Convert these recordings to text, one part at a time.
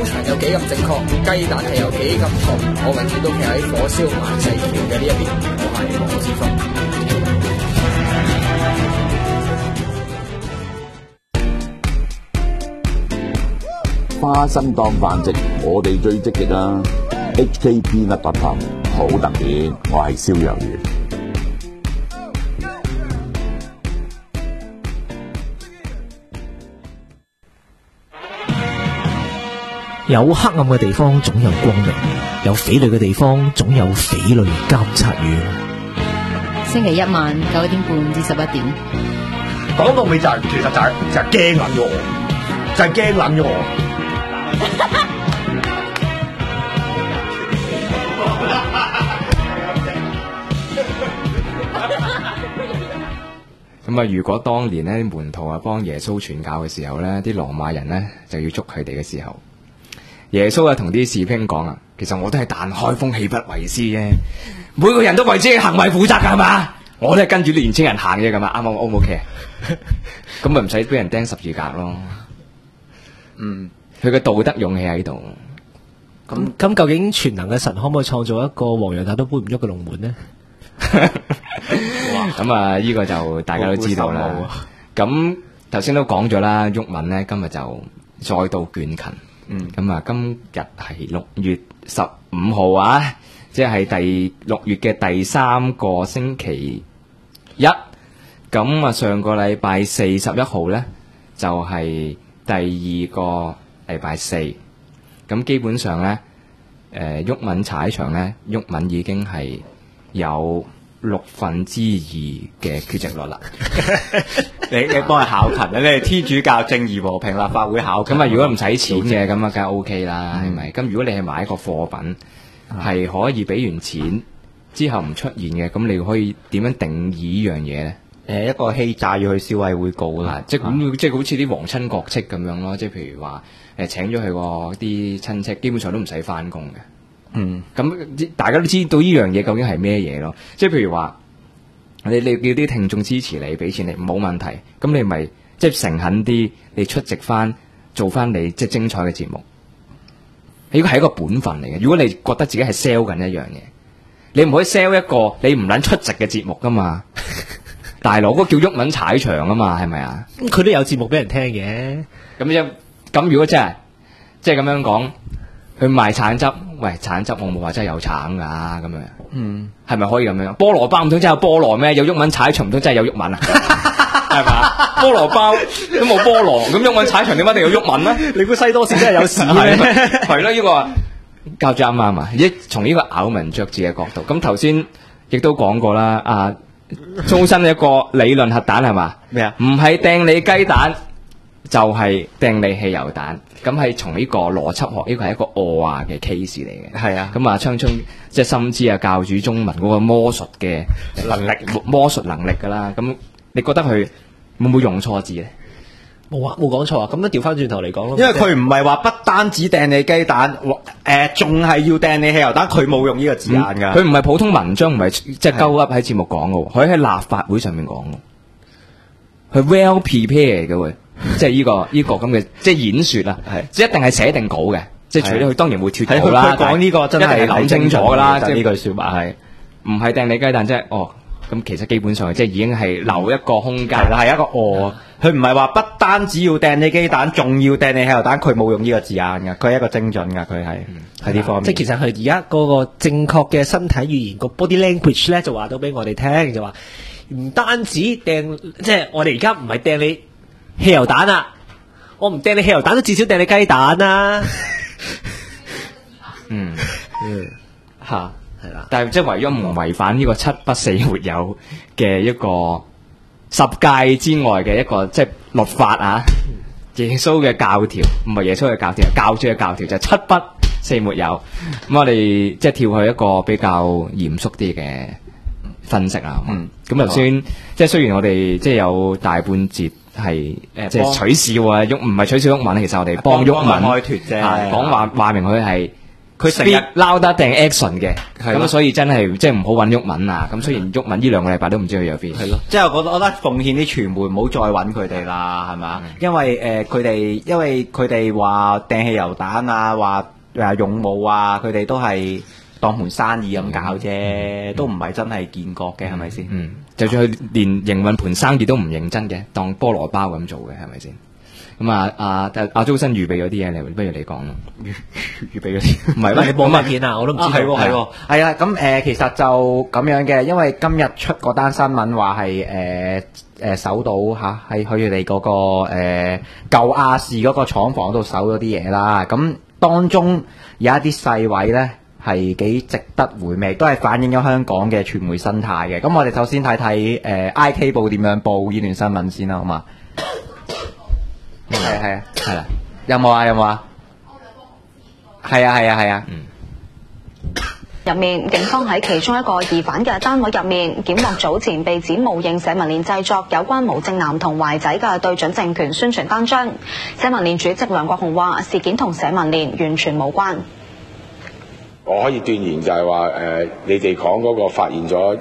商場有幾咁正確，雞蛋係有幾咁錯，我永遠都企喺火燒萬世橋嘅呢一邊。我係黃之鋒。 花生當飯食，我哋最積極啦。HKpeanut.com 好特別，我係蕭若元。 有黑暗嘅地方總有光明，有匪類嘅地方總有匪類監察院。 星期一晚9點半至11點。 講到尾就係其實就係驚撚咗我，就係驚撚咗我。 咁啊，如果當年咧門徒啊幫耶穌傳教嘅時候咧，啲羅馬人咧就要捉佢哋嘅時候，耶穌啊同啲士兵講啊，其實我都係但開風氣不為師啫，每個人都為自己嘅行為負責噶係嘛，我都係跟住啲年青人行嘅咁嘛，啱唔啱 O 唔 OK？咁咪唔使俾人釘十字架咯。佢嘅道德勇氣喺度。 咁究竟全能嘅神可唔可以創造一個黃羊蛋都搬唔喐嘅龍門呢？ 咁啊，呢個就大家都知道啦。咁頭先都講咗啦，毓民呢今日就再度倦勤。咁啊，今日係6月15號啊，即係6月嘅第3個星期一。咁啊，上個禮拜41號呢，就係第2個禮拜4。咁基本上呢，毓民踩場呢，毓民已經係有2/6嘅缺席率啦。 你幫佢考勤啊！你係天主教正義和平立法會考勤。 咁啊，如果唔使錢嘅，咁啊，梗係 OK 啦，係咪？咁如果你係買一個貨品，係可以俾完錢之後唔出現嘅，咁你可以點樣定義呢樣嘢咧？ 一個欺詐要去消委會告啦， 即係好似啲皇親國戚咁樣咯，即係譬如話請咗佢個啲親戚，基本上都唔使翻工嘅。咁大家都知道呢樣嘢究竟係咩嘢咯？即係譬如話，你叫啲聽眾支持你，俾錢你冇問題，咁你咪即係誠懇啲，你出席翻做翻你即係精彩嘅節目。呢個係一個本分嚟嘅。如果你覺得自己係 sell 緊一樣嘢，你唔可以 sell 一個你唔撚出席嘅節目噶嘛。大佬嗰個叫毓民踩場啊嘛，係咪啊？ 佢都有節目俾人聽嘅。 咁如果真係即係咁樣講，去賣橙汁，喂，橙汁我冇話真係有橙噶咁樣。係咪可以咁樣？菠蘿包唔通真係有菠蘿咩？有毓民踩場唔通真係有毓民啊？係嘛？菠蘿包都冇菠蘿，咁毓民踩場點解一定有毓民咧？ 你估西多士真係有屎咩？ 係咯，呢個教主啱啱啊！從呢個咬文嚼字嘅角度，咁頭先亦都講過啦，中身一個理論核彈係嘛？ 咩啊？ 唔係掟你雞蛋，就係掟你汽油彈。咁係從呢個邏輯學，呢個係一個我話嘅 case 嚟嘅。係啊。咁啊，昌昌即係深知啊教主中文嗰個魔術嘅能力，魔術能力噶啦。咁你覺得佢會唔會用錯字咧？ 冇啊，冇講錯啊。咁樣調翻轉頭嚟講咯。 因為佢唔係話不單止掟你雞蛋，仲係要掟你汽油彈，佢冇用呢個字眼噶。 佢唔係普通文章，唔係即係鳩噏喺節目講嘅，佢喺立法會上面講嘅，佢 well prepared 嘅喎，即係呢個咁嘅即係演說啊，即係一定係寫定稿嘅，即係除咗佢當然會脫稿啦。 佢講呢個真係諗清楚㗎啦，即係呢句說話係唔係掟你雞蛋，即係咁其實基本上即係已經係留一個空間， 係一個佢唔係話不單止要掟你雞蛋，仲要掟你汽油彈，佢冇用呢個字眼㗎，佢係一個精準㗎，佢係喺呢方面。 即係其實佢而家嗰個正確嘅身體語言個 body language 咧，就話到俾我哋聽，就話唔單止掟，即係我哋而家唔係掟你汽油彈啊，我唔掟你汽油彈都至少掟你雞蛋啦。 嚇。係啦，但係即係為咗唔違反呢個7不4沒有嘅一個十誡之外嘅一個即係律法啊，耶穌嘅教條唔係耶穌嘅教條，係教主嘅教條就係7不4沒有。咁我哋即係跳去一個比較嚴肅啲嘅分析啦。咁頭先即係雖然我哋即係有大半節係即係取笑啊，唔係取笑毓民，其實我哋幫毓民開脫啫，講話明佢係佢成日撈得定 action 嘅， 係咯咁所以真係即係唔好揾毓民啊！咁雖然毓民呢兩個禮拜都唔知佢有邊， 係咯，即係我覺得奉獻啲傳媒唔好再揾佢哋啦，係嘛？因為佢哋話掟汽油彈啊，話勇武啊，佢哋都係當盤生意咁搞啫，都唔係真係建國嘅，係咪先？ 就算佢連營運盤生意都唔認真嘅，當菠蘿包咁做嘅，係咪先？咁阿周生預備咗啲嘢嚟，不如你講咯。 預備嗰啲，唔係咩？ 你播乜片啊？我都唔知道。 係啊，咁其實就咁樣嘅，因為今日出嗰單新聞話係搜到嚇，喺佢哋嗰個舊亞視嗰個廠房度搜咗啲嘢啦。咁當中有一啲細位咧係幾值得回味，都係反映咗香港嘅傳媒生態嘅。咁我哋首先睇睇IK 報點樣報呢段新聞先啦，好嘛？係啦，有冇啊？係啊。 入面，警方喺其中一個疑犯嘅單位入面，檢獲早前被指冒認社民連製作有關無證男童懷仔嘅對準政權宣傳單張。社民連主席梁國雄話：事件同社民連完全無關。 我可以斷言就係話你哋講嗰個發現咗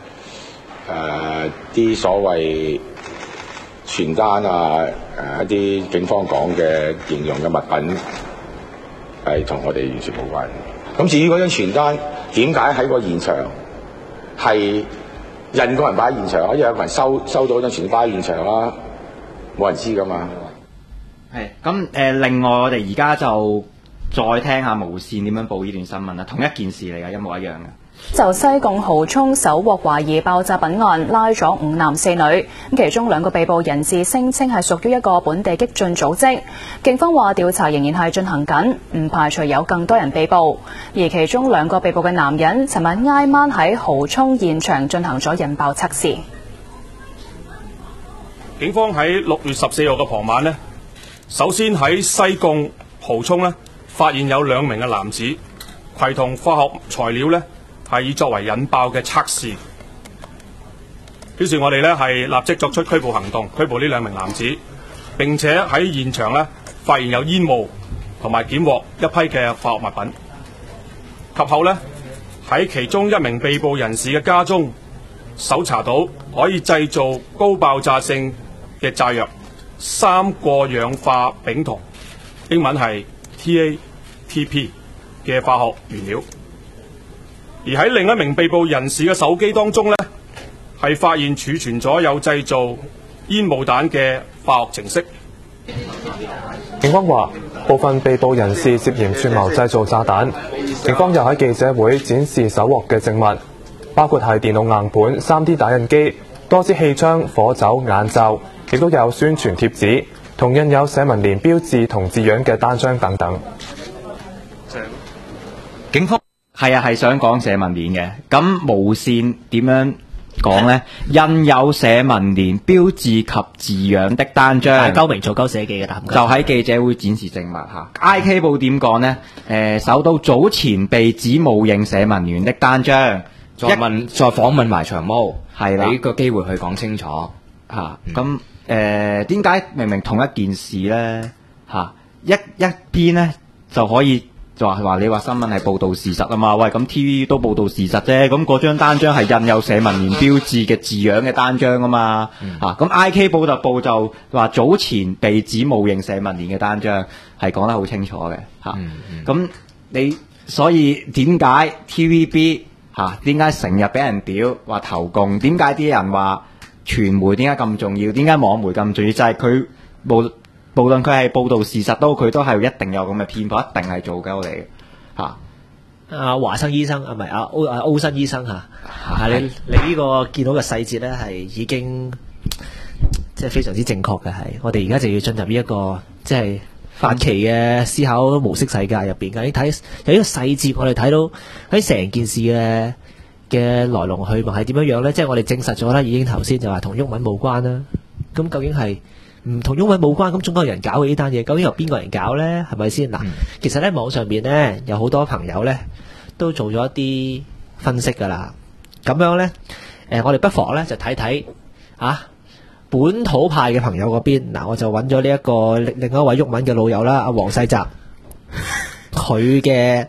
啲所謂傳單啊，一啲警方講嘅形容嘅物品係同我哋完全冇關。咁至於嗰張傳單點解喺個現場係印個人擺喺現場啊？因為有個人收到張傳單擺喺現場啦，冇人知噶嘛。 係咁另外我哋而家就再聽下無線點樣報呢段新聞啦，同一件事嚟㗎，一模一樣嘅。 就西貢蠔涌搜獲懷疑爆炸品案，拉咗5男4女，其中2個被捕人士聲稱係屬於一個本地激進組織。警方話調查仍然係進行緊，唔排除有更多人被捕。而其中2個被捕嘅男人，尋日挨晚喺蠔涌現場進行咗引爆測試。 警方喺6月14號嘅傍晚呢，首先喺西貢蠔涌呢發現有2名嘅男子攜同化學材料呢，係以作為引爆嘅測試，表示我哋呢係立即作出拘捕行動，拘捕呢2名男子，並且喺現場呢發現有煙霧同埋檢獲一批嘅化學物品。及後呢，喺其中1名被捕人士嘅家中搜查到可以製造高爆炸性嘅炸藥3個氧化丙酮，英文係 TATP 嘅化學原料。而喺另一名被捕人士嘅手機當中呢，係發現儲存咗有製造煙霧彈嘅化學程式。 警方話，部分被捕人士涉嫌串謀製造炸彈。警方又喺記者會展示搜獲嘅證物，包括係電腦硬盤、3D 打印機、多支氣槍、火酒、眼罩，亦都有宣傳貼紙，同印有社民連標誌同字樣嘅單張等等。 警方係想講社民連嘅，咁無線點樣講呢？印有社民連標誌及字樣的單張， 高明做鳩寫記嘅，就喺記者會展示證物嚇。IK 報點講呢？搜到早前被指冒認社民連的單張， 再訪問埋長毛， 係啦， 俾個機會去講清楚嚇。咁點解明明同一件事呢？嚇一邊呢就可以？就話你話新聞係報導事實啊嘛，喂咁 TV 都報導事實啫，咁嗰張單張係印有社民連標誌嘅字樣嘅單張啊嘛，咁 IK 報就報就話早前被指冒認社民連嘅單張係講得好清楚嘅咁你所以點解 TVB 點解成日俾人屌話投共？點解啲人話傳媒點解咁重要？點解網媒咁重要？就係佢無論佢係報導事實佢都係一定有咁嘅偏頗，一定係做鳩你嘅華生醫生唔係歐生醫生你呢個見到嘅細節咧係已經即係非常之正確嘅。係我哋而家就要進入呢一個即係范奇嘅思考模式世界入邊嘅。你睇有呢個細節，我哋睇到喺成件事嘅來龍去脈係點樣咧？即係我哋證實咗啦，已經頭先就話同毓民冇關啦。咁究竟係唔同毓民冇關，咁總有人搞嘅呢單嘢，究竟由邊個人搞咧？係咪先嗱？其實咧網上邊咧有好多朋友咧都做咗一啲分析噶啦。咁樣咧，我哋不妨咧就睇睇本土派嘅朋友嗰邊。嗱，我就揾咗呢一個另一位毓民嘅老友啦，阿黃世澤，佢嘅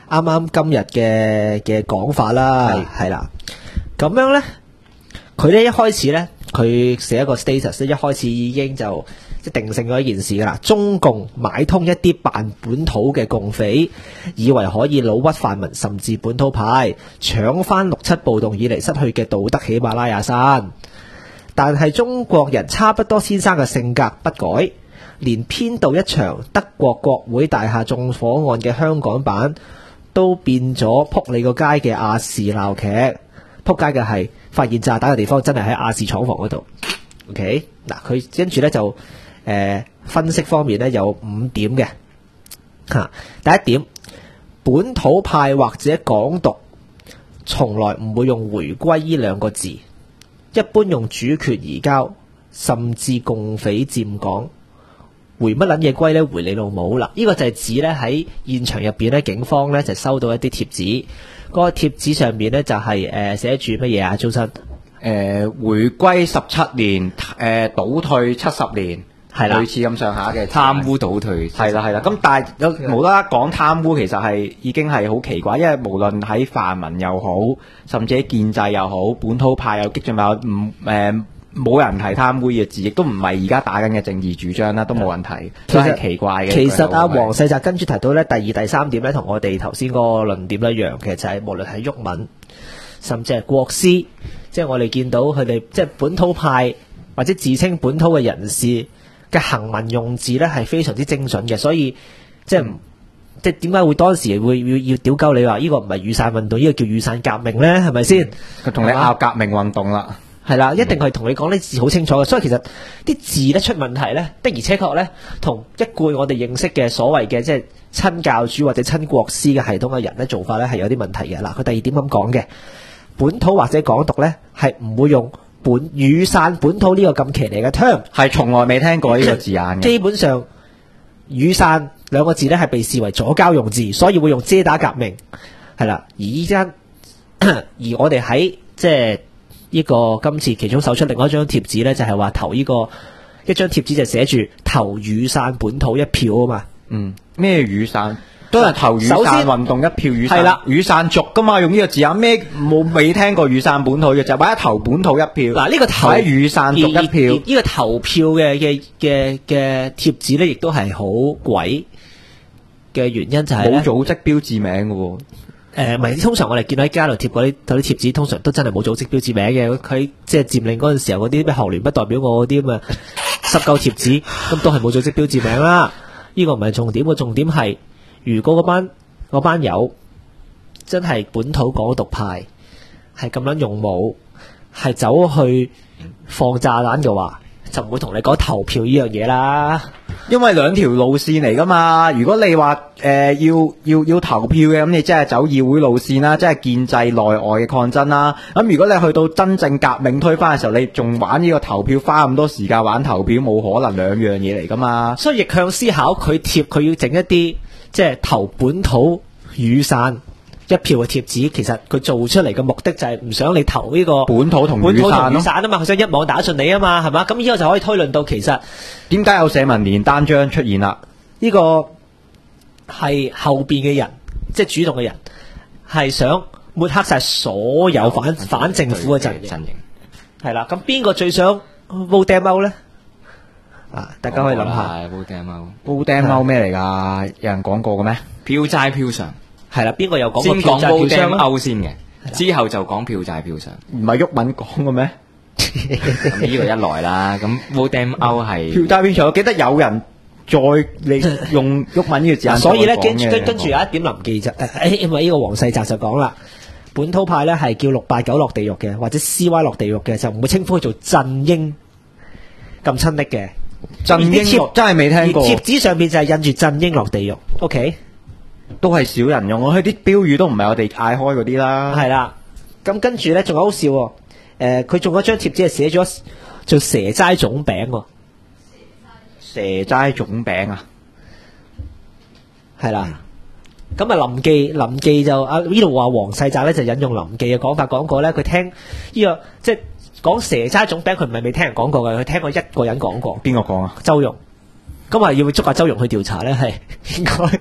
啱啱今日嘅講法啦，係啦。咁樣咧，佢咧一開始咧，佢寫一個 status 咧，一開始已經就即定性咗一件事噶啦。中共買通一啲扮本土嘅共匪，以為可以老屈泛民甚至本土派，搶翻6·7暴動以嚟失去嘅道德喜馬拉雅山。但係中國人差不多先生嘅性格不改，連編導一場德國國會大廈縱火案嘅香港版都變咗撲你個街嘅亞視鬧劇。撲街嘅係發現炸彈嘅地方真係喺亞視廠房嗰度。OK， 嗱佢跟住咧就分析方面咧有5點嘅嚇。第一點，本土派或者港獨從來唔會用回歸呢2個字。一般用主權移交，甚至共匪佔港，回乜撚嘢歸呢？回你老母啦！呢個就係指呢喺現場入邊呢，警方呢就收到一啲貼紙，嗰個貼紙上面呢就係寫住乜嘢啊？周生回歸17年，倒退70年， 係啦， 類似咁上下嘅貪污倒退， 係啦係啦。咁但係有無啦啦講貪污，其實係已經係好奇怪，因為無論喺泛民又好，甚至喺建制又好，本土派又激進又冇人提貪污嘅字，亦都唔係而家打緊嘅政治主張啦，都冇人提，都係奇怪嘅。 其實啊，黃世澤跟住提到咧，第2、第3點咧，同我哋頭先嗰個論點一樣嘅，就係無論係毓民，甚至係國師，即係我哋見到佢哋即係本土派或者自稱本土嘅人士嘅行文用字咧係非常之精準嘅，所以即係點解會當時會要屌鳩你話呢個唔係雨傘運動，呢個叫雨傘革命咧？係咪先？ 佢同你拗革命運動啦。 係啦，一定係同你講啲字好清楚嘅，所以其實啲字咧出問題咧，的而且確咧，同一貫我哋認識嘅所謂嘅即係親教主或者親國師嘅系統嘅人咧做法咧係有啲問題嘅。嗱，佢第2點咁講嘅，本土或者港獨咧係唔會用雨傘本土呢個咁騎呢嘅 term， 係從來未聽過呢個字眼嘅。 基本上雨傘2個字咧係被視為左膠用字，所以會用遮打革命係啦。而我哋喺即係呢個今次其中搜出另外一張貼紙咧，就係話投呢個一張貼紙就寫住投雨傘本土一票啊嘛。 咩雨傘？都係投雨傘運動一票雨傘。係啦，雨傘族噶嘛，用呢個字眼咩未聽過雨傘本土嘅就或者投本土一票。嗱，呢個投雨傘族一票， 呢個投票嘅貼紙咧，亦都係好鬼嘅原因就係冇組織標誌名嘅喎。 唔係，通常我哋見到喺街度貼嗰啲貼紙，通常都真係冇組織標誌名嘅。佢即係佔領嗰陣時候嗰啲咩學聯不代表我嗰啲咁嘅濕鳩貼紙，咁都係冇組織標誌名啦。呢個唔係重點，個重點係如果嗰班友真係本土港獨派，係咁樣用武，係走去放炸彈嘅話，就唔會同你講投票呢樣嘢啦。 因為2條路線嚟噶嘛，如果你話要投票嘅，咁你即係走議會路線啦，即係建制內外嘅抗爭啦。咁如果你去到真正革命推翻嘅時候，你仲玩呢個投票，花咁多時間玩投票，冇可能2樣嘢嚟噶嘛。 所以逆向思考，佢要整一啲即係投本土雨傘一票嘅貼紙，其實佢做出嚟嘅目的就係唔想你投呢個本土同雨傘啊嘛，佢想一網打盡你啊嘛，係嘛？咁依個就可以推論到其實點解有社民連單張出現啦？ 呢個係後邊嘅人，即係主動嘅人，係想抹黑晒所有反政府嘅陣營。係啦，咁邊個最想 vote them out 咧？啊，大家可以諗下。 vote them out 咩嚟㗎？有人講過嘅咩？ 票債票償。 係啦，邊個有講過先講票債票償歐先嘅，之後就講票債票償。 唔係毓民講嘅咩？ 呢個一來啦，咁 vote them out 係票債票償，我記得有人再你用毓民呢個字眼。 所以咧，跟住有一點臨記就因為呢個黃世澤就講啦，本土派咧係叫689落地獄嘅，或者 CY 落地獄嘅，就唔會稱呼佢做振英咁親昵嘅。 振英真係未聽過。 貼紙上邊就係印住振英落地獄。OK。 都係少人用，佢啲標語都唔係我哋嗌開嗰啲啦。 係啦，咁跟住咧仲好笑喎。佢仲有張貼紙係寫咗做蛇齋粽餅喎。 蛇齋粽餅啊， 係啦。咁啊林記就呢度話黃世澤咧就引用林記嘅講法講過咧，佢聽呢個即係講蛇齋粽餅，佢唔係未聽人講過嘅，佢聽過一個人講過。 邊個講啊？ 周融。咁話要捉下周融去調查咧，係應該。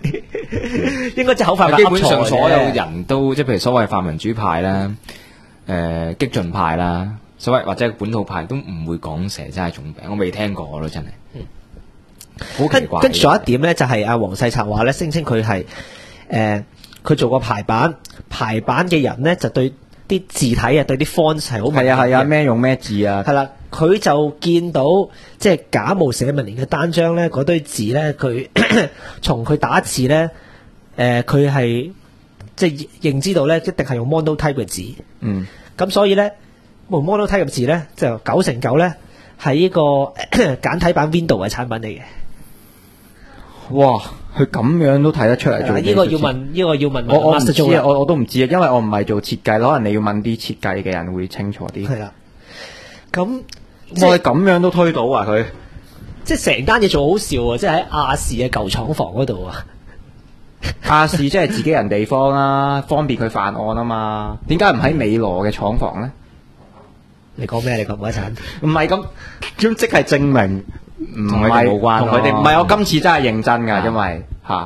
應該即係口快快基本上噏錯嘅所有人都即係譬如所謂泛民主派啦、激進派啦，所謂或者本土派都唔會講蛇齋種餅，我未聽過咯，真係。好奇怪。 跟住仲有一點咧，就係阿黃世澤話咧，聲稱佢係佢做過排版嘅人咧，就對啲字體啊，對啲 font 係好敏感嘅。 係啊，咩用咩字啊？ 係啦，佢就見到即係假冒社民連嘅單張咧，嗰堆字咧，佢從佢打字咧，佢係即係認知到咧，一定係用 monotype 嘅字。 嗯。 咁所以咧，用 monotype 嘅字咧，就9成9咧係呢個簡體版 Windows 嘅產品嚟嘅。 哇！佢咁樣都睇得出嚟做呢個要問我唔 Master 知 Joe 啊，我都唔知啊，因為我唔係做設計，可能你要問啲設計嘅人會清楚啲。 係啦，咁我係咁樣都推到啊！佢即係成單嘢做好笑啊！即係喺亞視嘅舊廠房嗰度啊！ 亞視即係自己人地方啦，方便佢犯案啊嘛。點解唔喺美羅嘅廠房咧？ 你講咩？你講嗰一陣唔係咁即係證明唔同佢哋冇關咯同佢哋唔係。我今次真係認真㗎，因為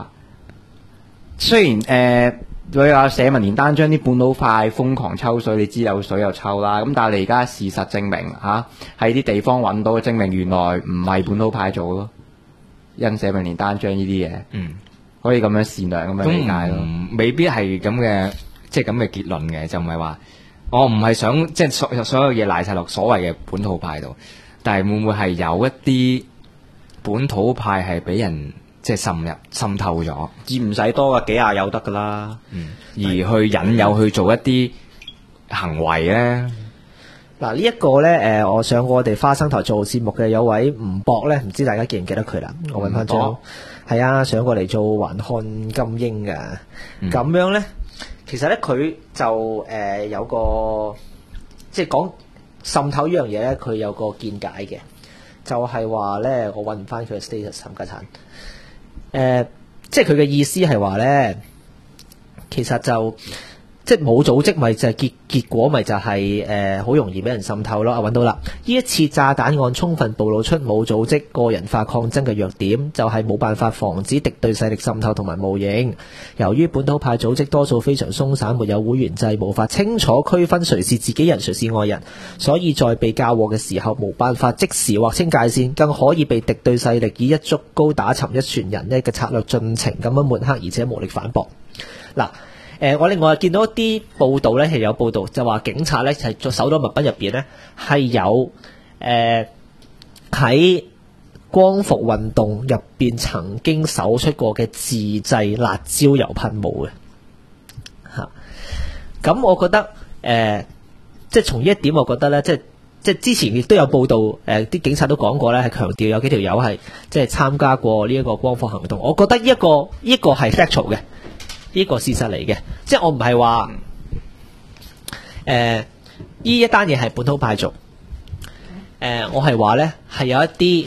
雖然佢話社民連單將啲本土派瘋狂抽水，你知有水又抽啦。咁但係你而家事實證明喺啲地方揾到，證明原來唔係本土派做咯，因社民連單將呢啲嘢，可以咁樣善良咁樣理解咯。 未必係咁嘅，即係咁嘅結論嘅，就唔係話我唔係想即係所有嘢賴晒落所謂嘅本土派度，但係會唔會係有一啲本土派係俾人即係滲透咗， 字唔使多㗎，幾廿有得㗎啦。 而去引誘去做一啲行為咧。 嗱，呢一個咧，我上過我哋花生台做節目嘅有位吳博咧，唔知大家記唔記得佢啦？我揾翻張，係啊，上過嚟做環看金鷹嘅。咁樣咧，其實咧佢就有個即係講滲透呢樣嘢咧，佢有個見解嘅，就係話咧，我揾唔翻佢嘅 status 冚家鏟。即係佢嘅意思係話咧，其實就即係冇組織，咪就係結果咪就係好容易俾人滲透咯。揾到啦！呢一次炸彈案充分暴露出冇組織個人化抗爭嘅弱點，就係冇辦法防止敵對勢力滲透同埋冒認。由於本土派組織多數非常鬆散，沒有會員制，無法清楚區分誰是自己人誰是外人，所以在被交禍嘅時候冇辦法即時劃清界線，更可以被敵對勢力以一竹篙打沉一船人嘅策略盡情咁樣抹黑，而且無力反駁。嗱。我另外見到一啲報道咧，係有報道就話警察咧係搜到物品入邊咧係有喺光復運動入邊曾經搜出過嘅自製辣椒油噴霧嘅嚇。咁我覺得即係從呢一點，我覺得咧，即係之前亦都有報道，啲警察都講過咧，係強調有幾條友係即係參加過呢一個光復行動。我覺得呢一個係 factual 嘅。呢個事實嚟嘅，即係我唔係話呢一單嘢係本土派做，我係話咧係有一啲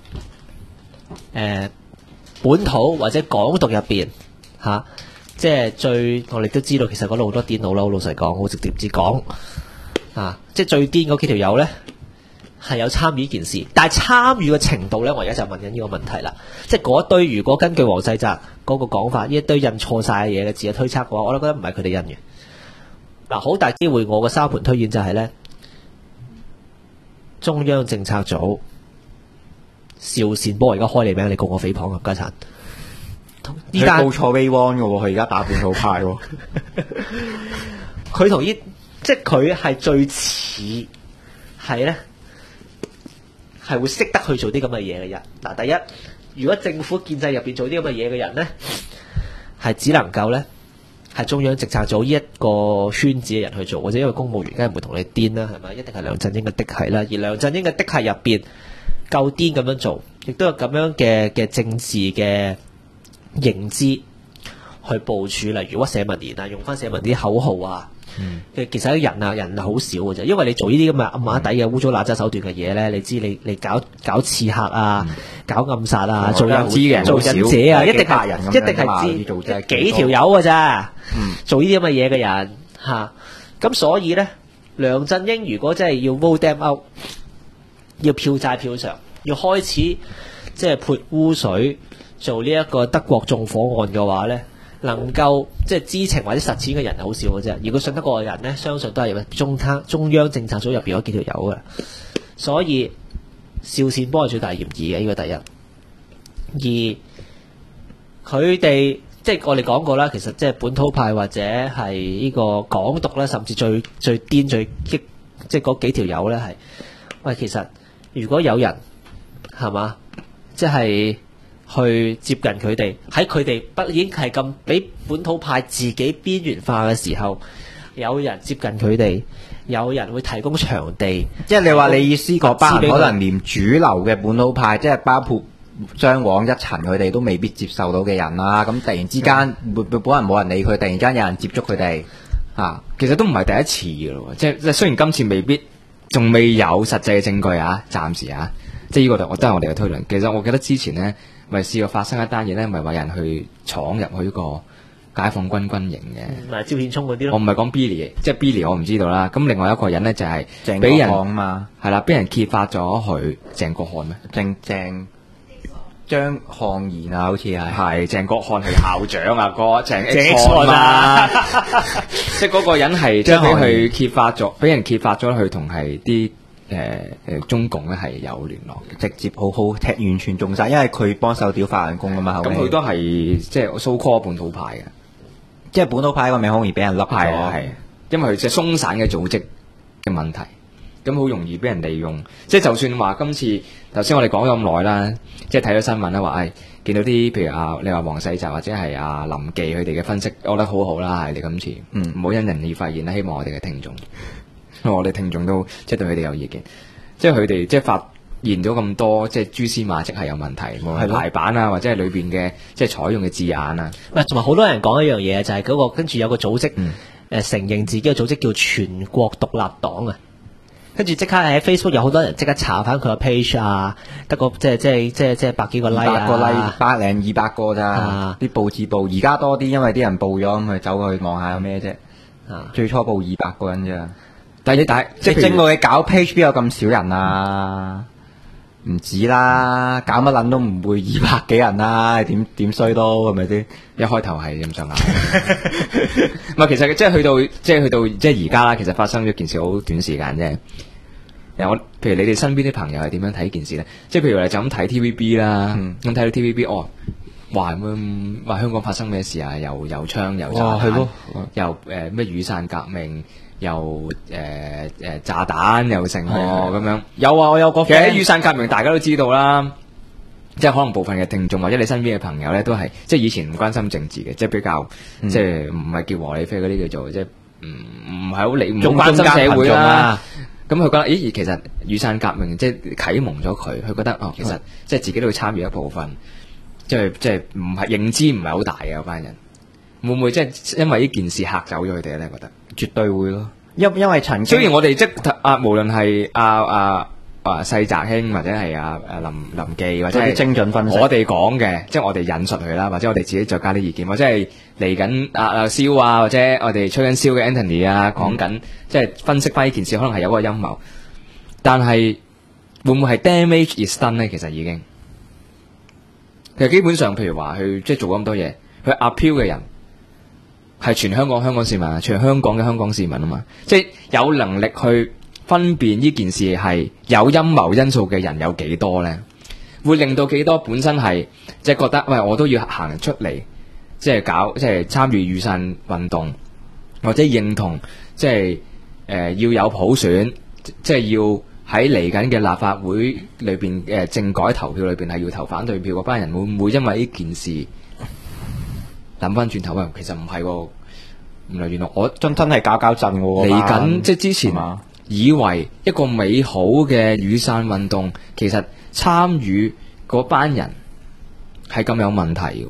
本土或者港獨入邊即係我哋都知道，其實嗰度好多癲佬啦，好老實講，好直接啲講即係最癲嗰幾條友咧係有參與呢件事，但係參與嘅程度咧，我而家就問緊呢個問題啦。即係嗰堆如果根據黃世澤嗰個講法，呢一堆印錯晒嘅嘢嘅字嘅推測嘅話，我都覺得唔係佢哋印嘅。嗱，好大機會我個沙盤推演就係咧，中央政策組邵善波而家開你名，你告我誹謗冚家鏟。 佢報錯 V one 嘅喎，佢而家打本土派喎。 佢同即係佢係最似係咧。係會識得去做啲咁嘅嘢嘅人。嗱，第一，如果政府建制入邊做啲咁嘅嘢嘅人咧，係只能夠咧係中央政策組呢一個圈子嘅人去做，或者因為公務員梗係唔會同你癲啦，係咪？一定係梁振英嘅嫡系啦，而梁振英嘅嫡系入邊夠癲咁樣做，亦都有咁樣嘅政治嘅認知去部署，例如屈社民連啊，用翻社民啲口號啊。其實人好少嘅啫，因為你做呢啲咁嘅暗碼底嘅污糟邋遢手段嘅嘢咧，你知你搞刺客啊，搞暗殺啊，做忍者啊，一定係知幾條友嘅咋，做呢啲咁嘅嘢嘅人嚇。咁所以咧，梁振英如果真係要 vote them out，要票債票償，要開始即係潑污水做呢一個德國縱火案嘅話咧，能夠即係知情或者實踐嘅人係好少嘅啫。如果信得過嘅人咧，相信都係中央政策組入邊嗰幾條友嘅。所以邵善波係最大嫌疑嘅，呢個第一。而佢哋即係我哋講過啦，其實即係本土派或者係呢個港獨咧，甚至最癲最激，即係嗰幾條友咧係，喂，其實如果有人係嘛，即係去接近佢哋，喺佢哋已經係咁俾本土派自己邊緣化嘅時候，有人接近佢哋，有人會提供場地， 即係你話你意思嗰班可能連主流嘅本土派，即係包括張往一塵佢哋都未必接受到嘅人啦。咁突然之間，本人冇人理佢，突然間有人接觸佢哋啊， 其實都唔係第一次嘅咯。即係雖然今次未必仲未有實際嘅證據啊，暫時啊，即係呢個我都係我哋嘅推論。其實我記得之前呢，咪試過發生一單嘢咧，咪話有人去闖入去呢個解放軍軍營嘅， 咪招顯聰嗰啲咯。 我唔係講 Billy， 即係 Billy 我唔知道啦。咁另外一個人咧就係鄭俾人國漢嘛， 係啦，俾人揭發咗佢鄭國漢咩？ 張漢賢啊，好似係鄭國漢係校長啊，個鄭 X 漢嘛，即係嗰個人係即係俾佢揭發咗，俾人揭發咗佢同係啲中共咧係有聯絡嘅， 直接好踢完全中晒，因為佢幫手屌法輪功噶嘛。 咁佢都係即係 so call 本土派嘅， 即係本土派個名好容易俾人笠咗， 係因為佢即係鬆散嘅組織嘅問題。咁好容易俾人利用，即係就算話今次頭先我哋講咗咁耐啦，即係睇咗新聞啦，話見到啲譬如你話黃世澤或者係林記佢哋嘅分析，我覺得好好啦，係你今次唔好因人而發現啦，希望我哋嘅聽眾，因為我哋聽眾都即係對佢哋有意見，即係佢哋即係發現咗咁多即係蛛絲馬跡係有問題，無論排版啊或者係裏邊嘅即係採用嘅字眼啊， 同埋好多人講一樣嘢就係嗰個跟住有個組織承認自己嘅組織叫全國獨立黨啊。跟住即刻喺 Facebook 有好多人即刻查翻佢個 page 啊，得個即係百幾個 like 啊 ，200個咋，啲報紙報，而家多啲，因為啲人報咗咁咪走去望下有咩啫。最初報200個人咋，但係即係正路你搞 page 邊有咁少人啊？唔止啦，搞乜撚都唔會200幾人啦，點衰都係咪先？ 一開頭係咁上下，唔係其實即係去到即係而家啦，其實發生咗件事好短時間啫。譬如你哋身邊啲朋友係點樣睇件事咧？即係譬如你就咁睇 TVB 啦，咁睇到 TVB 話香港發生咩事啊？又槍又炸彈，又咩雨傘革命，又炸彈又成咁樣。有啊，我有個其實雨傘革命大家都知道啦，即係可能部分嘅聽眾或者你身邊嘅朋友咧，都係即係以前唔關心政治嘅，即係比較即係唔係叫和理非嗰啲叫做即係唔係好理唔關心社會啦。咁佢覺得，咦？其實雨傘革命即係啟蒙咗佢覺得其實即係自己都會參與一部分，即係唔係認知唔係好大嘅嗰班人，會唔會即係因為呢件事嚇走咗佢哋咧？覺得絕對會咯，因為曾經雖然我哋即無論係世澤兄或者係林記或者係精準分析， 我哋講嘅，即係我哋引述佢啦，或者我哋自己再加啲意見，或者係嚟緊蕭啊，或者我哋吹緊蕭嘅 Anthony 啊，講緊即係分析翻呢件事，可能係有個陰謀，但係會唔會係 damage is done 咧？其實已經，其實基本上，譬如話去即係做咁多嘢，去 appeal 嘅人係全香港市民，全香港嘅香港市民啊嘛，即係有能力去分辨呢件事係有陰謀因素嘅人有幾多呢？會令到幾多本身係即係覺得喂，我都要行出嚟，即係搞即係參與雨傘運動，或者認同即係要有普選，即係要喺嚟緊嘅立法會裏邊政改投票裏邊係要投反對票嗰班人，會唔會因為呢件事諗翻轉頭啊？其實唔係喎，原來我真係搞震喎， 嚟緊即係之前以為一個美好嘅雨傘運動，其實參與嗰班人係咁有問題嘅，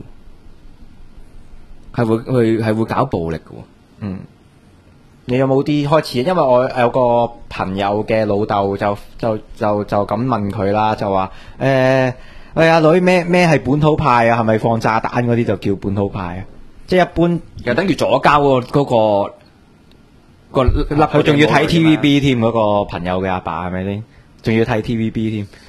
係會搞暴力嘅。 你有冇啲開始？因為我有個朋友嘅老豆就咁問佢啦，就話喂阿女咩係本土派啊？係咪放炸彈嗰啲就叫本土派啊？即係一般又等於左膠嗰個佢仲要睇 TVB 添，嗰個朋友嘅阿爸係咪先？仲要睇 TVB 添，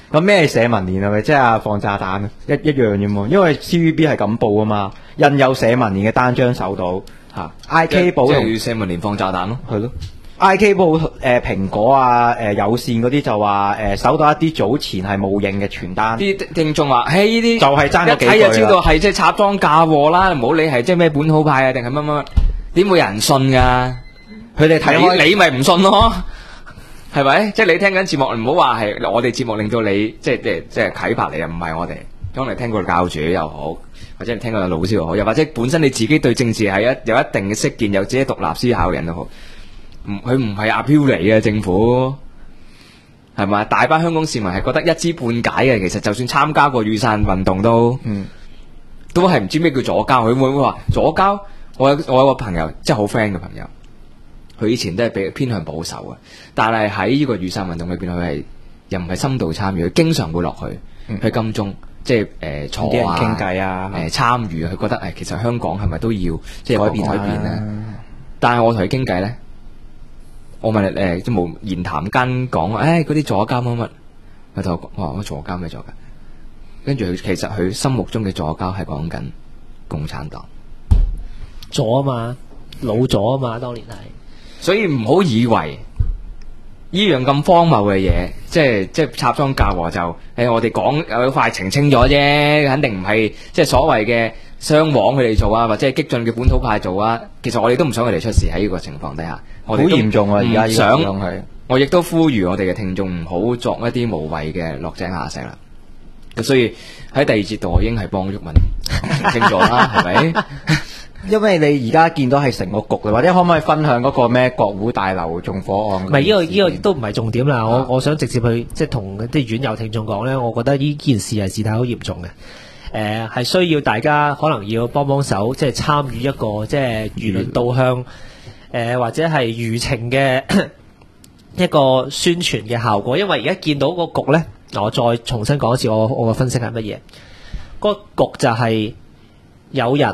咁咩社民連係咪即係放炸彈啊？一樣啫嘛，因為 TVB 係咁報啊嘛，印有社民連嘅單張手到嚇，IK 報同社民連放炸彈咯， 係咯。IK 報蘋果啊有線嗰啲就話收到一啲早前係冒認嘅傳單， 啲聽眾話：，嘿呢啲就係爭咗幾句啦一睇就知道係即係插贓嫁禍啦，唔好理係即係咩本土派啊定係乜乜，點會有人信㗎？ 佢哋睇開你咪唔信咯，係咪？即係你聽緊節目，唔好話係我哋節目令到你即係啟發你啊，唔係我哋。當你聽過教主又好，或者你聽過老師又好，又或者本身你自己對政治係有一定嘅識見，有自己獨立思考嘅人都好。佢唔係阿飄嚟嘅政府，係咪？大班香港市民係覺得一知半解嘅。其實就算參加過雨傘運動都係唔知咩叫左膠。佢會唔會話左膠？我有個朋友，即係好 friend 嘅朋友，佢以前都係比偏向保守嘅，但係喺呢個雨傘運動裏邊，佢係又唔係深度參與，佢經常會落去去金鐘，即係坐啲人傾偈啊， 參與。佢覺得其實香港係咪都要即係改變咧？但係我同佢傾偈咧。我問你即無言談間講嗰啲左膠乜乜，佢就我話我左膠咩左膠，跟住佢其實佢心目中嘅左膠係講緊共產黨左啊嘛，老左啊嘛，當年係， 所以唔好以為呢樣咁荒謬嘅嘢，即係插贓嫁禍就我哋講有快澄清咗啫，肯定唔係即係所謂嘅雙簧佢哋做啊，或者係激進嘅本土派做啊。其實我哋都唔想佢哋出事喺呢個情況底下。好嚴重啊！而家想我亦都呼籲我哋嘅聽眾唔好作一啲無謂嘅落井下石啦。咁所以喺第二節度我已經係幫毓民澄清咗啦，係咪？ 因為你而家見到係成個局，或者可唔可以分享嗰個咩國會大樓縱火案？ 唔係呢個都唔係重點啦。我想直接去即係同啲院友聽眾講咧，我覺得呢件事係事態好嚴重嘅。係需要大家可能要幫手，即係參與一個即係輿論導向。或者係輿情嘅一個宣傳嘅效果，因為而家見到個局呢，我再重新講一次我嘅分析係乜嘢？個局就係有人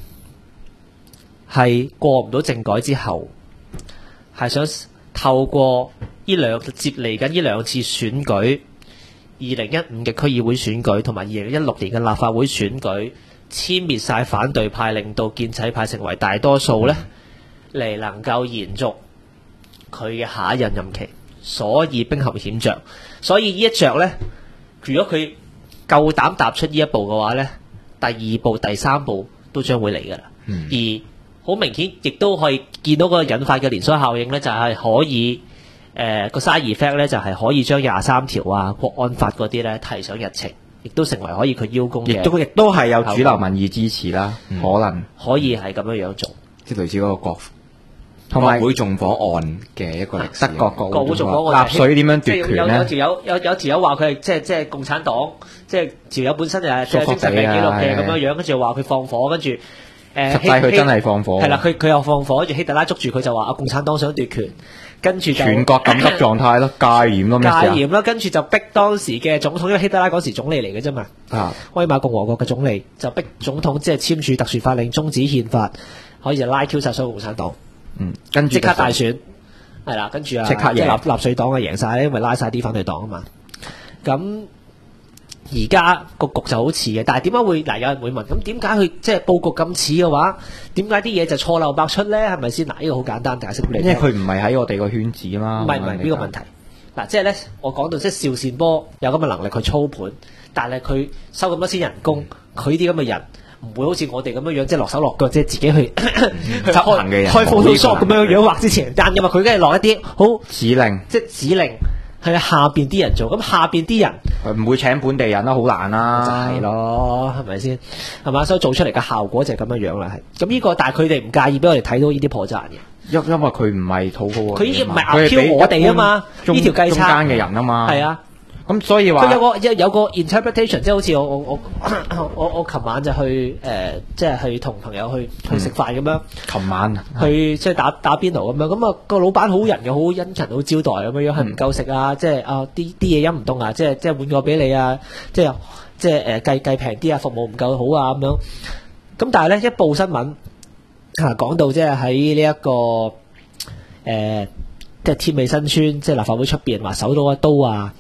係過唔到政改之後，係想透過接嚟緊呢兩次選舉，2015嘅區議會選舉同埋2016年嘅立法會選舉，殲滅晒反對派，令到建制派成為大多數呢。嚟能夠延續佢嘅下一任任期，所以兵行險着。所以呢一着呢，如果佢夠膽踏出呢一步嘅話呢，第二步、第三步都將會嚟㗎啦。而好明顯，亦都可以見到個引發嘅連鎖效應呢，就係可以個 side effect 呢，就係可以將23條啊、國安法嗰啲呢提上日程，亦都成為可以佢邀功嘅。 亦都係有主流民意支持啦，可能可以係咁樣做， 即係類似嗰個國同埋會縱火案嘅一個歷史。 德國國會縱火案納粹點樣奪權咧？ 有條友話佢係即係共產黨，即係條友本身就係精神病記錄嘅咁樣，跟住話佢放火，跟住實際佢真係放火。 係啦，佢又放火，跟住希特拉捉住佢就話共產黨想奪權，跟住就全國緊急狀態咯，戒嚴咯，咩事啊？ 戒嚴啦，跟住就逼當時嘅總統，因為希特拉嗰時總理嚟嘅啫嘛，威瑪共和國嘅總理就逼總統即係簽署特殊法令，終止憲法，可以就拉 Q 晒所有共產黨。 跟住即刻大選，係啦，跟住即刻贏， 納粹黨啊贏晒，因為拉晒啲反對黨啊嘛。咁而家個局就好似嘅，但係點解會有人會問？咁點解佢即係佈局咁似嘅話，點解啲嘢就錯漏百出咧？係咪先？嗱，呢個好簡單解釋俾你聽。 因為佢唔係喺我哋個圈子啊嘛。 唔係呢個問題。嗱，即係咧，我講到即係邵善波有咁嘅能力去操盤，但係佢收咁多錢人工，佢啲咁嘅人。唔會好似我哋咁樣即係落手落腳，即係自己去執行嘅人， 開 Photoshop 咁樣畫之前，但因為佢梗係落一啲好指令， 即係指令係下邊啲人做，咁下邊啲人唔會請本地人啦，好難啦， 就係咯，係咪先？係嘛，所以做出嚟嘅效果就係咁樣樣啦，係咁呢個，但係佢哋唔介意俾我哋睇到呢啲破綻嘅， 因為佢唔係討好我哋， 佢唔係壓挑我哋啊嘛，呢條計差中間嘅人啊嘛， 係啊。 咁所以話佢有個 interpretation， 即係好似我琴晚就去即係去同朋友去食飯咁樣。 琴晚去即係打邊爐咁樣，咁啊個老闆好人嘅，好殷勤，好招待咁樣，係唔夠食啊！即係啊啲嘢飲唔凍啊！即係換個俾你啊！即係計平啲啊，服務唔夠好啊咁樣。咁但係咧一報新聞講到即係喺呢一個即係添美新村即係立法會出邊話搜到一刀啊！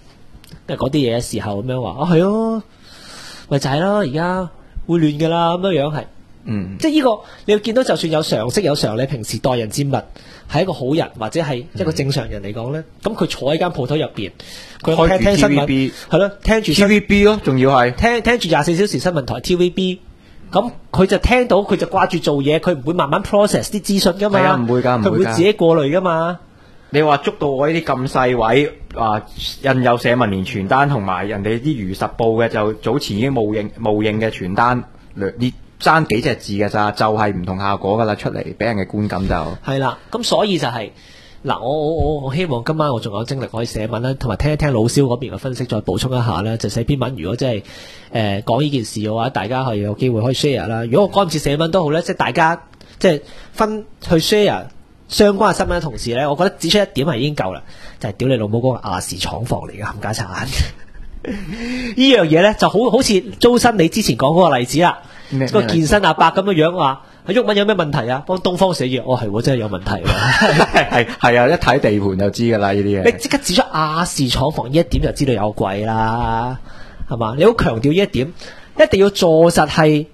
嗰啲嘢嘅時候咁樣話，係咯，咪就係咯，而家會亂噶啦，咁樣係。即係呢個你要見到，就算有常識有常理，平時待人接物係一個好人或者係一個正常人嚟講咧，咁佢坐喺間鋪頭入邊，佢聽新聞係咯，聽住 TVB 咯，仲要係聽住24小時新聞台 TVB， 咁佢就聽到，佢就掛住做嘢，佢唔會慢慢 process 啲資訊噶嘛， 係啊，唔會㗎， 佢會自己過濾噶嘛。 你話捉到我呢啲咁細位印有社民連傳單同埋人哋啲如實報嘅，就早前已經冒認嘅傳單，呢爭幾隻字嘅咋，就係唔同效果噶啦，出嚟俾人嘅觀感就係啦。咁所以就係嗱，我希望今晚我仲有精力可以寫文啦，同埋聽一聽老蕭嗰邊嘅分析，再補充一下啦。就寫篇文，如果真係講呢件事嘅話，大家係有機會可以 share 啦。如果我趕唔切寫文都好咧，即係大家即係分去 share 相關嘅新聞嘅同時咧，我覺得指出一點係已經夠啦，就係屌你老母嗰個亞視廠房嚟嘅冚家鏟。呢樣嘢咧就好似租新你之前講嗰個例子啦。個健身阿伯咁嘅樣話，毓民有咩問題啊？幫東方寫嘢，係真係有問題喎。 係啊，一睇地盤就知噶啦呢啲嘢。 你即刻指出亞視廠房呢一點就知道有鬼啦，係嘛？你好強調呢一點，一定要坐實係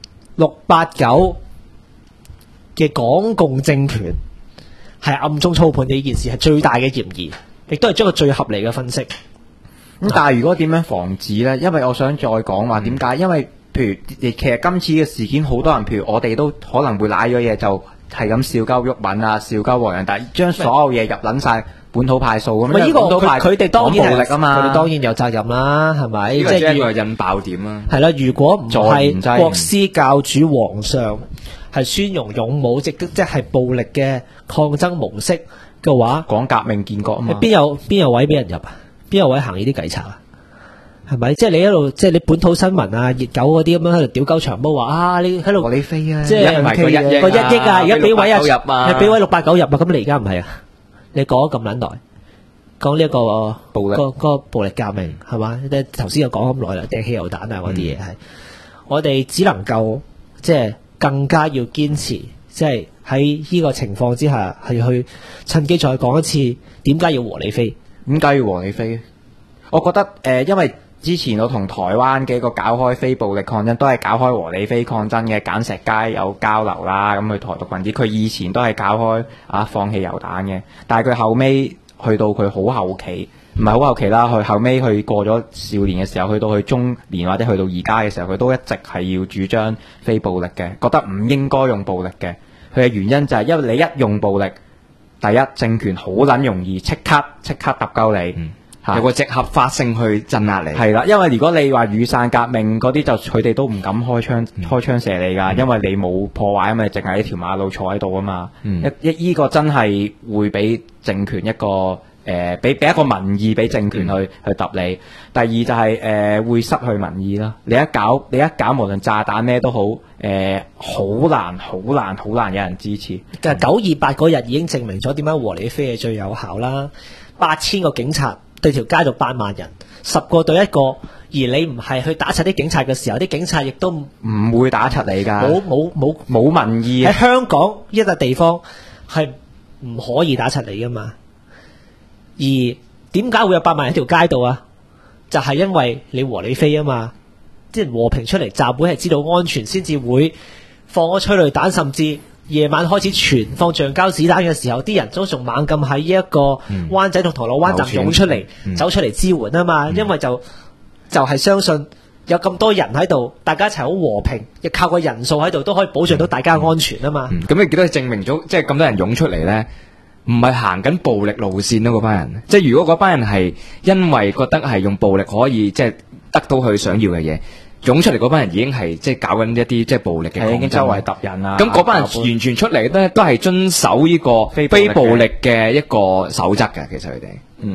689嘅港共政權係暗中操盤呢件事係最大嘅嫌疑，亦都係將個最合理嘅分析。 咁但係如果點樣防止呢？因為我想再講話點解，因為譬如其實今次嘅事件，好多人譬如我哋都可能會賴咗嘢，就係咁笑鳩毓民啊，笑鳩黃洋達，將所有嘢入撚晒本土派數咁樣。呢個佢哋當然暴力啊嘛，佢哋當然有責任啦，係咪？ 呢個即係引爆點啦。 係啦，如果唔係國師教主皇上係宣揚勇武，即係暴力嘅抗爭模式嘅話， 講革命建國啊嘛， 邊有位俾人入啊？邊有位行呢啲計策啊？係咪？即係你一路，即係你本土新聞啊、熱狗嗰啲咁樣喺度屌鳩長毛話你喺度和你飛啊！ 即係個1億啊，而家俾位入啊， 俾位689入啊，咁你而家唔係啊？你講咗咁撚耐，講呢一個暴力，個暴力革命係嘛？你頭先又講咁耐啦，掟汽油彈啊嗰啲嘢係，我哋只能夠即係更加要堅持，即係喺呢個情況之下係去趁機再講一次，點解要和你飛？ 點解要和你飛？我覺得因為之前我同台灣嘅一個搞開非暴力抗爭，都係搞開和理非抗爭嘅，簡石街有交流啦，咁佢台獨分子，佢以前都係搞開放汽油彈嘅，但係佢後尾去到佢好後期，唔係好後期啦，佢後尾去過咗少年嘅時候，去到佢中年或者去到而家嘅時候，佢都一直係要主張非暴力嘅，覺得唔應該用暴力嘅。佢嘅原因就係因為你一用暴力，第一政權好撚容易即刻揼鳩你。 有個即合法性去鎮壓你， 係啦，因為如果你話雨傘革命嗰啲，就佢哋都唔敢開槍射你㗎，因為你冇破壞啊嘛，淨係一條馬路坐喺度啊嘛。依個真係會俾政權一個俾一個民意俾政權去揼你。第二就係會失去民意啦。你一搞無論炸彈咩都好，好難有人支持。 其實928嗰日已經證明咗點解和理非係最有效啦。8000個警察對條街度8萬人，10個對1個，而你唔係去打柒啲警察嘅時候，啲警察亦都唔會打柒你㗎。冇民意喺香港一笪地方係唔可以打柒你㗎嘛。而點解會有8萬人喺條街度啊？就係因為你和理非啊嘛，即係和平出嚟集會係知道安全先至會放咗催淚彈，甚至夜晚開始傳放橡膠子彈嘅時候，啲人都仲猛咁喺呢一個灣仔同銅鑼灣站湧出嚟，走出嚟支援啊嘛。因為就係相信有咁多人喺度，大家一齊好和平，亦靠個人數喺度都可以保障到大家安全啊嘛。 咁你幾多證明咗，即係咁多人湧出嚟咧，唔係行緊暴力路線咯？嗰班人，即係如果嗰班人係因為覺得係用暴力可以即係得到佢想要嘅嘢。湧出嚟嗰班人已經係即係搞緊一啲即係暴力嘅抗爭，已經周圍揼人啊！咁嗰班人完全出嚟咧，都係遵守呢個非暴力嘅一個守則嘅。其實佢哋，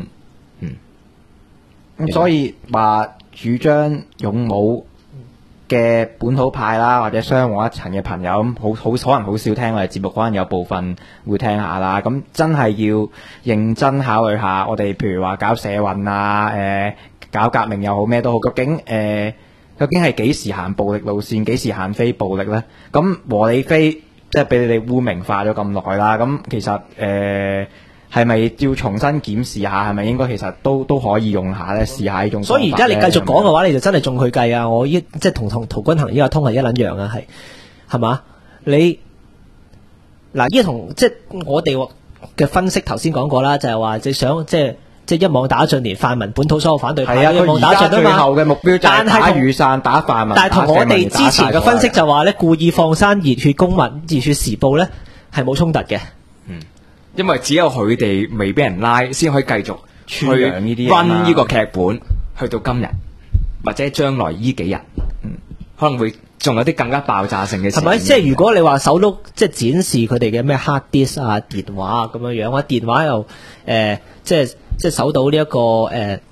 咁所以話主張勇武嘅本土派啦，或者雙黃一層嘅朋友，咁好可能好少聽我哋節目，可能有部分會聽下啦。咁真係要認真考慮下，我哋譬如話搞社運啊，搞革命又好咩都好，究竟係幾時行暴力路線，幾時行非暴力呢？咁和理非即係俾你哋污名化咗咁耐啦。咁其實係咪要重新檢視下？係咪應該其實都可以用下咧？試下呢種方法。 所以而家你繼續講嘅話，你就真係中佢計啊！我即係同陶君行依個通係一撚樣啊，係嘛？你嗱依個同即係我哋嘅分析頭先講過啦，就係話你想即係一網打盡，連泛民本土所有反對派一網打盡啊嘛。 最後嘅目標就係打雨傘、打泛民。 但係同我哋之前嘅分析就話咧，故意放生熱血公民、熱血時報咧係冇衝突嘅。 因為只有佢哋未俾人拉，先可以繼續去傳揚呢啲溫呢個劇本，去到今日或者將來呢幾日，可能會仲有啲更加爆炸性嘅事。 係咪？即係如果你話首都即係展示佢哋嘅咩 hard disk 啊、電話啊咁樣樣，或者電話又即係搜到呢一個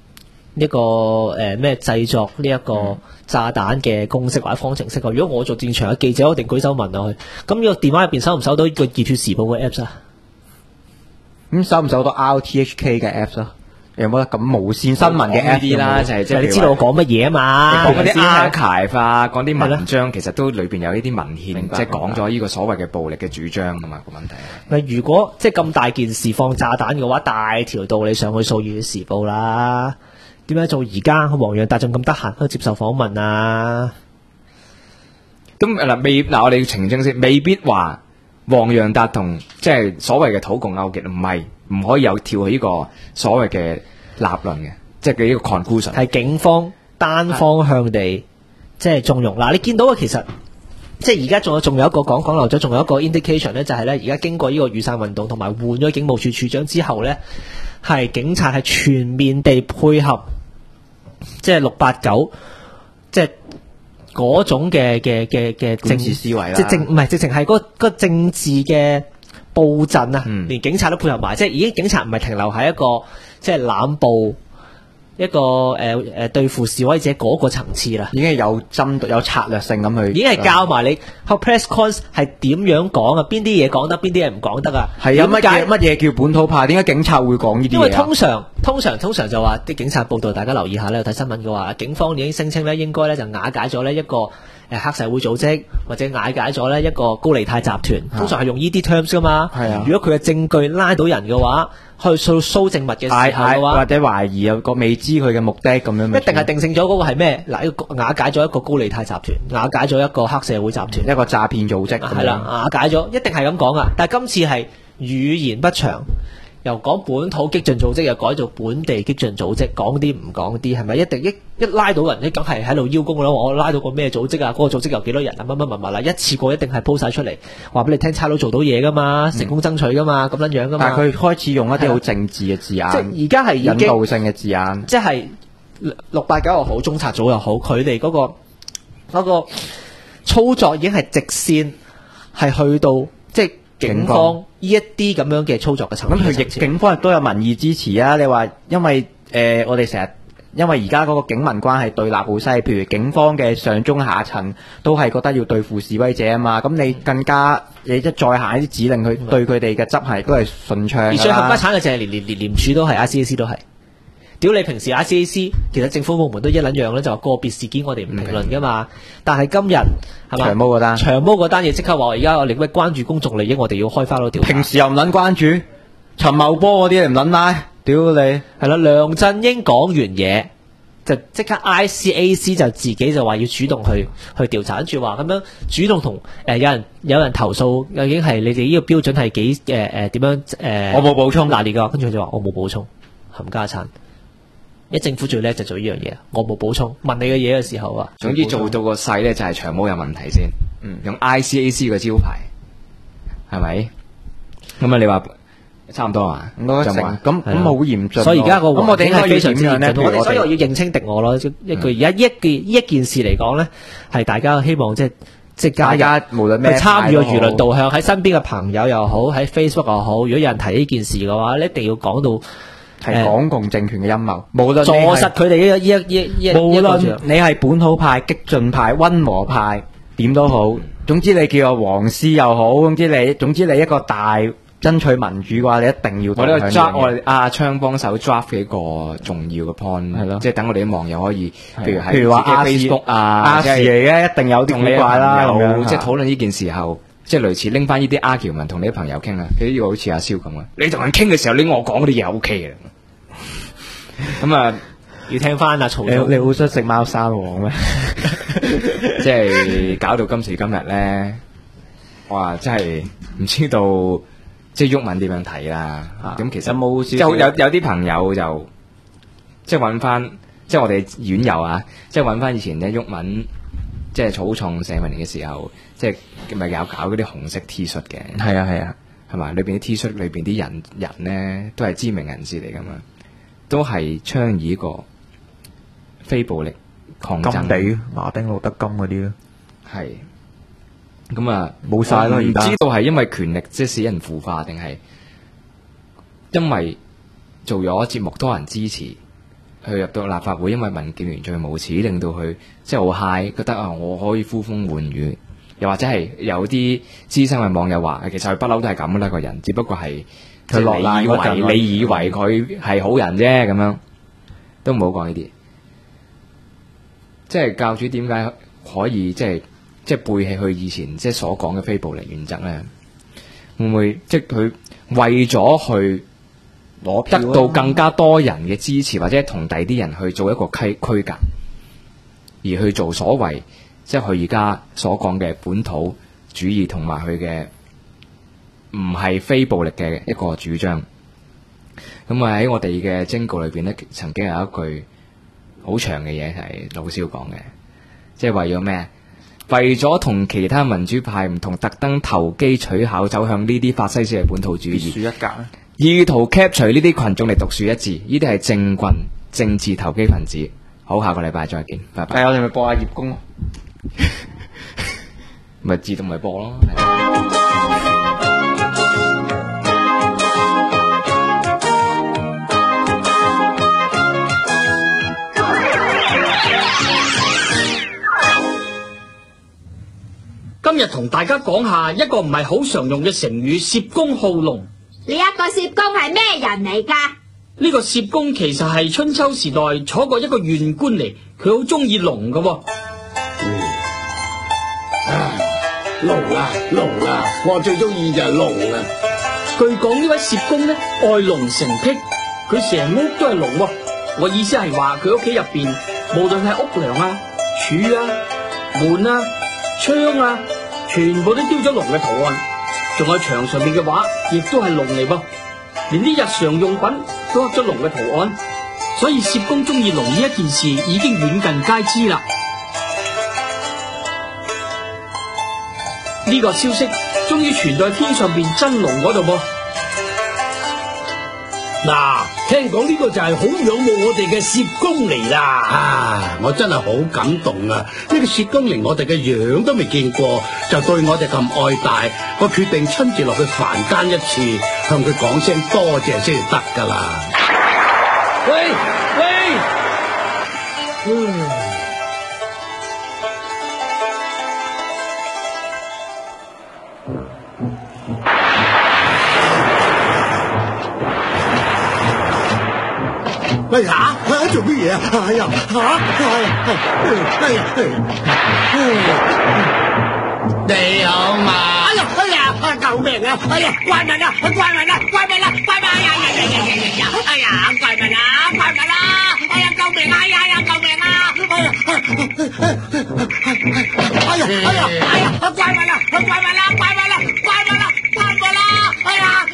咩製作呢一個炸彈嘅公式或者方程式。如果我做戰場嘅記者，我一定舉手問落去。咁呢個電話入邊搜唔搜到呢個熱血時報嘅 apps 啊？咁搜唔搜到 RTHK 嘅 apps 啊？有冇得咁無線新聞嘅 app 啲啦？就係即係你知道我講乜嘢啊嘛？ 講嗰啲 archive 啊，講啲文章，其實都裏邊有呢啲文獻，即係講咗呢個所謂嘅暴力嘅主張啊嘛個問題。 如果即係咁大件事放炸彈嘅話，大條道理上去掃熱血時報啦。點解做而家黃洋達仲咁得閒去接受訪問啊？ 咁我哋要澄清先，未必話黃洋達同即係所謂嘅土共勾結，唔可以有跳起呢個所謂嘅立論嘅，即係佢呢個 conclusion 係警方單方向地即係縱容。嗱，你見到嘅其實即係而家仲有一個講漏咗，仲有一個 indication 咧，就係咧而家經過呢個雨傘運動同埋換咗警務處處長之後咧，係警察係全面地配合，即係689，即係嗰種嘅政治思維啦， 即係唔係直情係嗰個政治嘅佈陣啊，連警察都配合埋，即係已經警察唔係停留喺一個即係濫捕一個對付示威者嗰個層次啦， 已經係有針對、有策略性咁去， 已經係教埋你 press cons 係點樣講啊，邊啲嘢講得，邊啲嘢唔講得啊？ 係啊，乜嘢叫本土派？點解警察會講呢啲嘢？ 因為通常就話啲警察報道，大家留意下咧，有睇新聞嘅話，警方已經聲稱咧，應該咧就瓦解咗呢一個黑社會組織，或者瓦解咗呢一個高利貸集團，通常係用呢啲 terms 噶嘛。係啊，如果佢嘅證據拉到人嘅話，去搜證物嘅時候嘅話， 或者懷疑有個未知佢嘅目的咁樣， 一定係定性咗嗰個係咩？嗱，瓦解咗一個高利貸集團，瓦解咗一個黑社會集團， 一個詐騙組織。 係啦，瓦解咗，一定係咁講噶。但係今次係語言不詳。由講本土激進組織又改做本地激進組織，講啲唔講啲，係咪一定一拉到人咧，梗係喺度邀功啦！我拉到個咩組織啊？嗰個組織有幾多人啊？乜啦，一次過一定係鋪晒出嚟，話俾你聽，差佬做到嘢噶嘛，成功爭取噶嘛，咁樣噶嘛。 但係佢開始用一啲好政治嘅字眼， 即係而家係引導性嘅字眼， 即係689又好，中策組又好，佢哋嗰個操作已經係直線係去到即係。警方呢一啲咁樣嘅操作嘅層面， 咁佢警方亦都有民意支持啊！你話因為我哋成日因為而家嗰個警民關係對立好犀利，譬如警方嘅上中下層都係覺得要對付示威者啊嘛，咁你更加你再下一啲指令去對佢哋嘅執行都係順暢。 而最冚家產嘅就係連廉署都係 ICAC 都係。屌你平時 ICAC 其實政府部門都一撚樣咧，就話個別事件我哋唔評論噶嘛。但係今日係嘛？長毛嗰單嘢即刻話而家我哋咩關注公眾利益，我哋要開翻嗰條。 平時又唔撚關注陳茂波嗰啲，唔撚拉，屌你係啦！梁振英講完嘢就即刻 ICAC 就自己就話要主動去調查，跟住話咁樣主動同有人投訴，究竟係你哋呢個標準係幾點樣我冇補充嗱，呢個跟住佢就話我冇補充，冚家產。一政府最叻就做呢樣嘢，我冇補充。問你嘅嘢嘅時候啊， 總之做到個勢咧就係長毛有問題先。用 ICAC 個招牌係咪？咁啊，你話差唔多啊？ 咁好嚴峻。 所以而家個咁我哋應該非常之嚴峻。 所以我要認清敵我咯。一句而家一件事嚟講咧，係大家希望即係大家無論咩參與個輿論導向，喺身邊嘅朋友又好，喺 Facebook 又好，如果有人提呢件事嘅話，你一定要講到。 係港共政權嘅陰謀，無論坐實佢哋無論你係本土派、激進派、溫和派，點都好。總之你叫個黃絲又好，總之你一個大爭取民主嘅話，你一定要。 我呢個 draft 我哋阿昌幫手 draft 幾個重要嘅 point，係咯，即係等我哋啲網友可以，譬如話 Facebook 啊， 亞視嚟嘅一定有啲古怪啦， 即係討論呢件事後。 即係類似拎翻呢啲 argument 同你啲朋友傾啊，呢個好似阿蕭咁啊，你同人傾嘅時候，你我講嗰啲嘢 O K 嘅，咁啊要聽翻阿曹總， 你好想食貓山王咩？ 即係搞到今時今日咧，哇！真係唔知道即係毓民點樣睇啦。咁其實有冇即係有啲朋友就即係揾翻，即係我哋院友啊，即係揾翻以前咧毓民即係草創社民連嘅時候，即係咪有搞嗰啲紅色 T 恤嘅？ 係啊， 係嘛？裏邊啲 T 恤裏邊啲人咧都係知名人士嚟噶嘛，都係倡議一個非暴力抗爭。 甘地、馬丁路德金嗰啲咯， 係咁啊， 冇晒咯。 唔知道係因為權力即係使人腐化，定係因為做咗節目多人支持，去入到立法會，因為民建聯最無恥，令到佢即係好 high，覺得啊我可以呼風喚雨，又或者係有啲資深嘅網友話，其實佢不嬲都係咁啦，個人只不過係佢落難嗰陣， 你以為佢係好人啫，咁樣都唔好講呢啲。即係教主點解可以即係背棄佢以前即係所講嘅非暴力原則咧？會唔會即係佢為咗去攞得到更加多人嘅支持，或者同第啲人去做一個區隔，而去做所謂即係佢而家所講嘅本土主義，同埋佢嘅唔係非暴力嘅一個主張？咁啊喺我哋嘅徵稿裏邊咧，曾經有一句好長嘅嘢係老蕭講嘅，即係為咗咩？為咗同其他民主派唔同，特登投機取巧，走向呢啲法西斯嘅本土主義， 樹一格咧， 意圖 capture 呢啲群眾嚟獨樹一幟，呢啲係政棍、政治投機分子。好，下個禮拜再見，拜拜。 我哋咪播下葉公咯， 咪自動咪播咯。 今日同大家講下一個唔係好常用嘅成語涉公好龍。 呢一個涉公係咩人嚟㗎？ 呢個涉公其實係春秋時代楚國一個縣官嚟，佢好中意龍㗎喎。 龍啊，我最中意就係龍啊。 據講呢位涉公呢，愛龍成癖，佢成屋都係龍喎。我意思係話佢屋企入邊，無論係屋梁啊、柱啊、門啊、窗啊，全部都雕咗龍嘅圖案，仲有牆上面嘅畫，亦都係龍嚟噃，連啲日常用品都刻咗龍嘅圖案，所以涉公中意龍呢一件事已經遠近皆知啦。呢個消息終於傳到天上邊真龍嗰度噃。 嗱，聽講呢個就係好仰慕我哋嘅涉公嚟啦。啊，我真係好感動啊！呢個涉公連我哋嘅樣都未見過，就對我哋咁愛戴，我決定親自落去凡間一次，向佢講聲多謝先至得噶啦。喂，哎呀，做乜嘢啊？哎呀，你好嘛？哎呀，救命啊！哎呀，怪物啊！怪物啊！怪物啊！怪物啊！哎呀，怪物啊！怪物啊！哎呀，救命啊！哎呀，救命啊！哎呀，怪物啊！怪物啊！怪物啊！怪物啊！哎呀！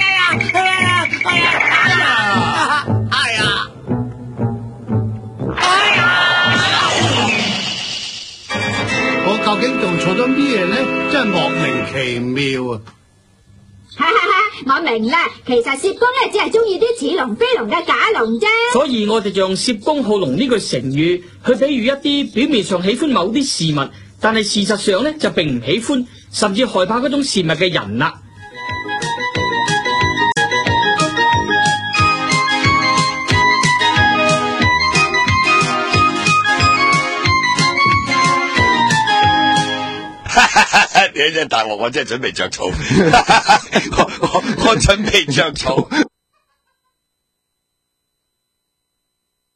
我究竟做錯咗咩咧？真係莫名其妙啊！ 我明啦，其實涉公咧只係中意啲似龍非龍嘅假龍啫。 所以我哋就用涉公好龍呢句成語去比喻一啲表面上喜歡某啲事物，但係事實上咧就並唔喜歡，甚至害怕嗰種事物嘅人啦。 你真係大鑊，我真係準備着草，我準備着草。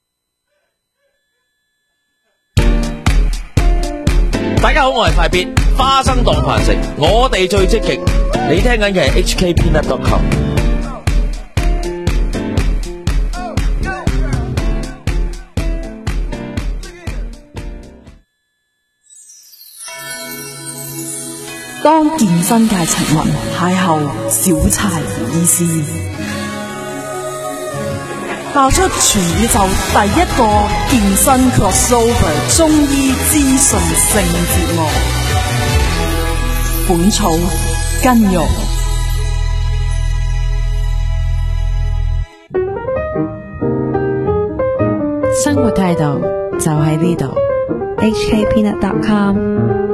大家好，我係快必。 花生當飯食，我哋最積極。你聽緊嘅係 HKpeanut.com。 當健身界情雲邂逅小柴醫師，爆出全宇宙第一個健身 crossover 中醫資訊性節目《本草根肉》。 生活態度就喺呢度。HKpeanut.com